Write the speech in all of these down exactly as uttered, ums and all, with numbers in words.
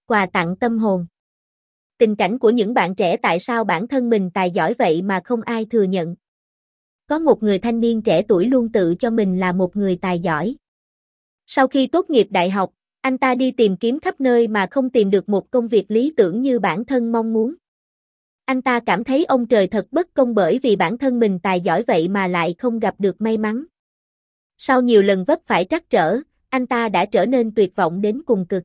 Quà tặng tâm hồn. Tình cảnh của những bạn trẻ tại sao bản thân mình tài giỏi vậy mà không ai thừa nhận. Có một người thanh niên trẻ tuổi luôn tự cho mình là một người tài giỏi. Sau khi tốt nghiệp đại học, anh ta đi tìm kiếm khắp nơi mà không tìm được một công việc lý tưởng như bản thân mong muốn. Anh ta cảm thấy ông trời thật bất công bởi vì bản thân mình tài giỏi vậy mà lại không gặp được may mắn. Sau nhiều lần vấp phải trắc trở, anh ta đã trở nên tuyệt vọng đến cùng cực.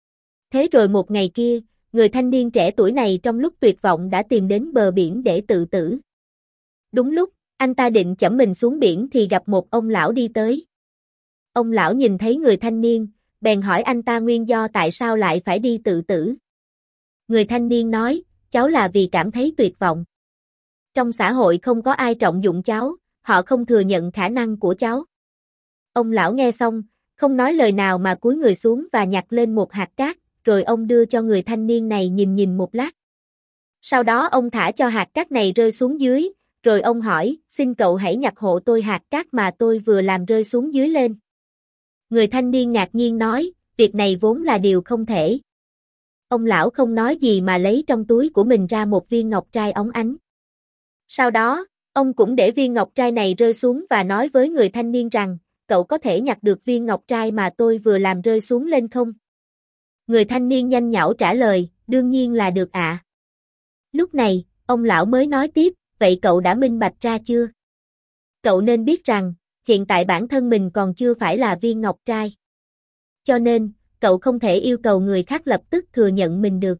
Thế rồi một ngày kia, người thanh niên trẻ tuổi này trong lúc tuyệt vọng đã tìm đến bờ biển để tự tử. Đúng lúc, anh ta định chẫm mình xuống biển thì gặp một ông lão đi tới. Ông lão nhìn thấy người thanh niên, bèn hỏi anh ta nguyên do tại sao lại phải đi tự tử. Người thanh niên nói, cháu là vì cảm thấy tuyệt vọng. Trong xã hội không có ai trọng dụng cháu, họ không thừa nhận khả năng của cháu. Ông lão nghe xong, không nói lời nào mà cúi người xuống và nhặt lên một hạt cát, rồi ông đưa cho người thanh niên này nhìn nhìn một lát. Sau đó ông thả cho hạt cát này rơi xuống dưới, rồi ông hỏi, xin cậu hãy nhặt hộ tôi hạt cát mà tôi vừa làm rơi xuống dưới lên. Người thanh niên ngạc nhiên nói, việc này vốn là điều không thể. Ông lão không nói gì mà lấy trong túi của mình ra một viên ngọc trai óng ánh. Sau đó, ông cũng để viên ngọc trai này rơi xuống và nói với người thanh niên rằng, cậu có thể nhặt được viên ngọc trai mà tôi vừa làm rơi xuống lên không? Người thanh niên nhanh nhảu trả lời, đương nhiên là được ạ. À. Lúc này, ông lão mới nói tiếp, vậy cậu đã minh bạch ra chưa? Cậu nên biết rằng, hiện tại bản thân mình còn chưa phải là viên ngọc trai. Cho nên, cậu không thể yêu cầu người khác lập tức thừa nhận mình được.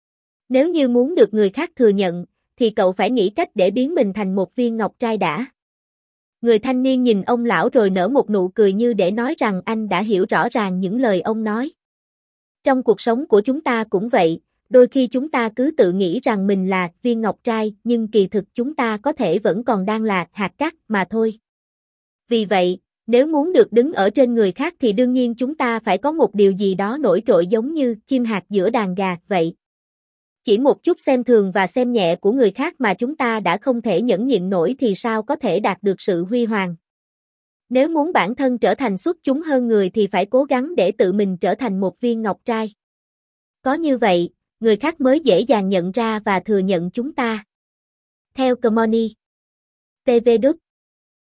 Nếu như muốn được người khác thừa nhận, thì cậu phải nghĩ cách để biến mình thành một viên ngọc trai đã. Người thanh niên nhìn ông lão rồi nở một nụ cười như để nói rằng anh đã hiểu rõ ràng những lời ông nói. Trong cuộc sống của chúng ta cũng vậy, đôi khi chúng ta cứ tự nghĩ rằng mình là viên ngọc trai, nhưng kỳ thực chúng ta có thể vẫn còn đang là hạt cát mà thôi. Vì vậy, nếu muốn được đứng ở trên người khác thì đương nhiên chúng ta phải có một điều gì đó nổi trội giống như chim hạt giữa đàn gà vậy. Chỉ một chút xem thường và xem nhẹ của người khác mà chúng ta đã không thể nhẫn nhịn nổi thì sao có thể đạt được sự huy hoàng. Nếu muốn bản thân trở thành xuất chúng hơn người thì phải cố gắng để tự mình trở thành một viên ngọc trai. Có như vậy, người khác mới dễ dàng nhận ra và thừa nhận chúng ta. Theo Comoni. tê vê đút